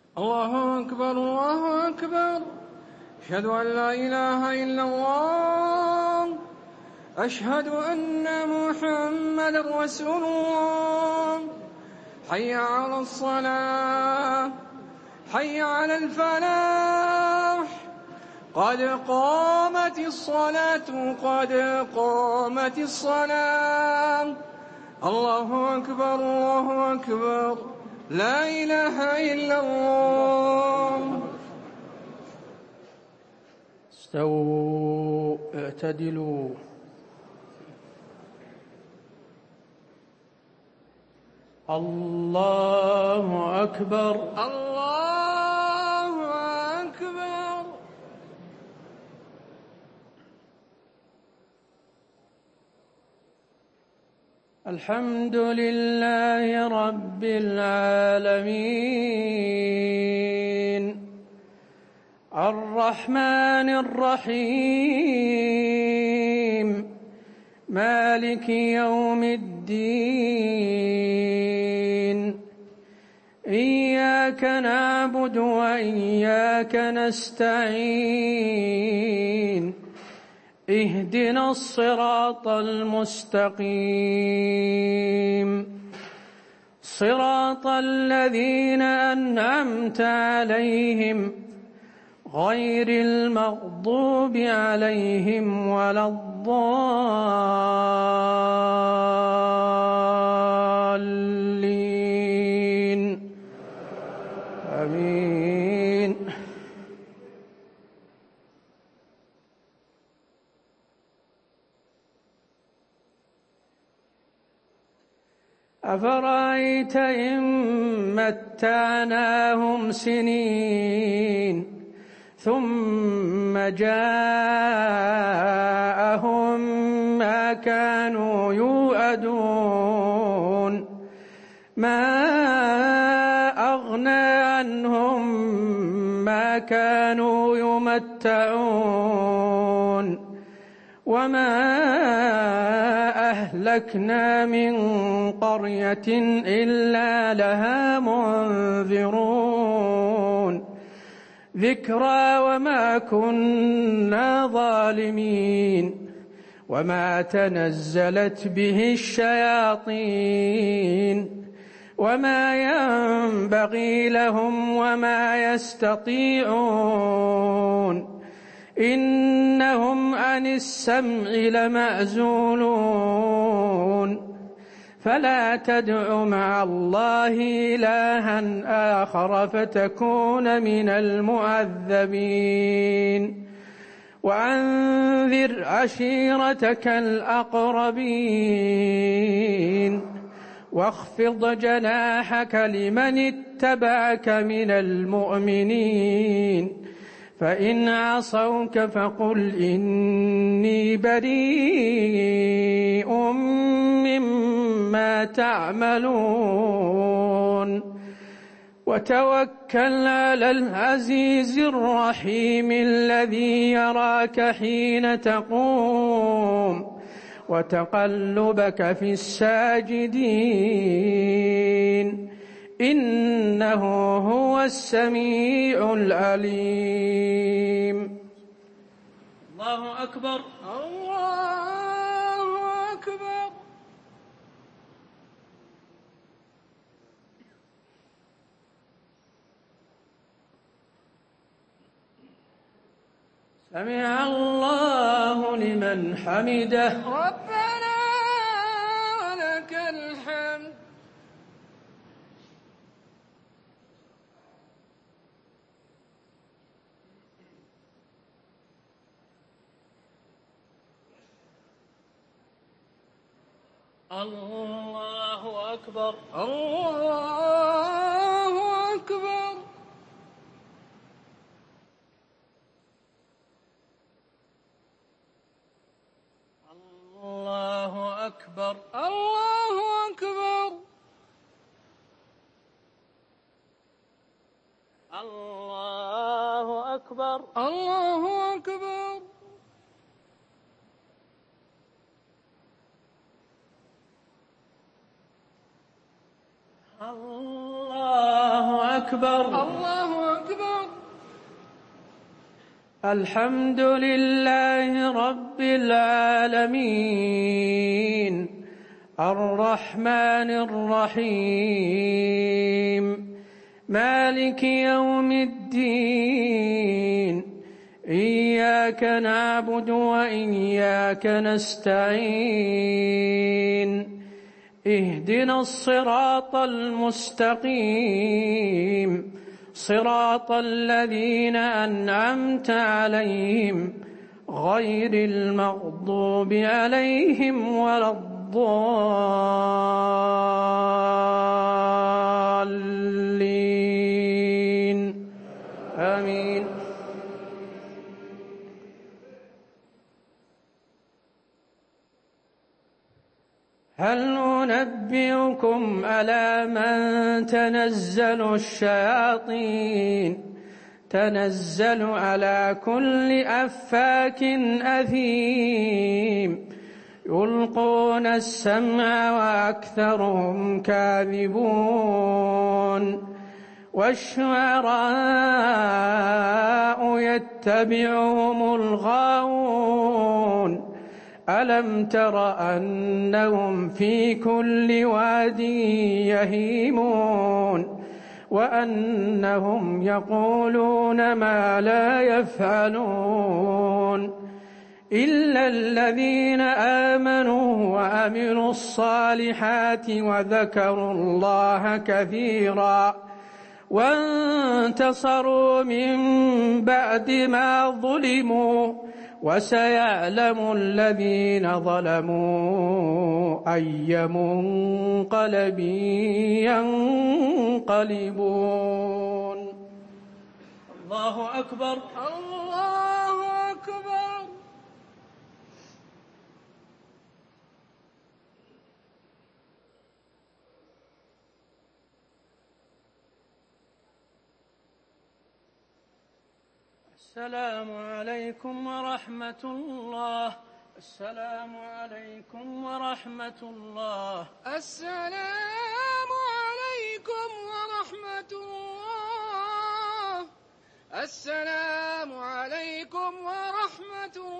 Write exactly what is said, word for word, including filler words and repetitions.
الله أكبر الله أكبر. أشهد أن لا إله إلا الله. أشهد أن محمدًا رسول الله. حي على الصلاة، حي على الفلاح، قد قامت الصلاة، قد قامت الصلاة. الله أكبر الله أكبر. لا إله إلا الله. استووا اعتدلوا. الله أكبر الله أكبر. الحمد لله رب العالمين الرحمن الرحيم مالك يوم الدين. إياك نعبد وإياك نستعين. اهدنا الصراط المستقيم صراط الذين أنعمت عليهم غير المغضوب عليهم ولا الضالين. آمين. أفرأيت إن متعناهم سنين ثم جاءهم ما كانوا يوعدون ما أغنى عنهم ما كانوا يمتعون وما أهلكنا من قرية إلا لها منذرون ذكرى وما كنا ظالمين وما تنزلت به الشياطين وما ينبغي لهم وما يستطيعون إنهم عن السمع لمعزولون فلا تدع مع الله إلها آخر فتكون من المعذبين وأنذر عشيرتك الأقربين واخفض جناحك لمن اتبعك من المؤمنين فإن عصوك فقل إني بريء مما تعملون وتوكل على العزيز الرحيم الذي يراك حين تقوم وتقلبك في الساجدين إنه هو السميع العليم. الله أكبر الله أكبر. سمع الله لمن حمده. ربنا ولك الحمد. الله أكبر الله أكبر. الله أكبر الله أكبر. الله أكبر الله أكبر. الله أكبر الله الحمد لله رب العالمين الرحمن الرحيم مالك يوم الدين إياك نعبد وإياك نستعين اهدنا الصراط المستقيم صراط الذين أنعمت عليهم غير المغضوب عليهم ولا الضالين آمين. هل ننبئكم على من تنزل الشياطين تنزل على كل أفاك أثيم يلقون السمع وأكثرهم كاذبون والشعراء يتبعهم الغاوون ألم تر أنهم في كل واد يهيمون وأنهم يقولون ما لا يفعلون إلا الذين آمنوا وعملوا الصالحات وذكروا الله كثيرا وانتصروا من بعد ما ظلموا وسيعلم الذين ظلموا أي منقلب ينقلبون. الله أكبر الله أكبر. السلام عليكم ورحمة الله. السلام عليكم ورحمة الله. السلام عليكم ورحمة الله. السلام عليكم ورحمة الله.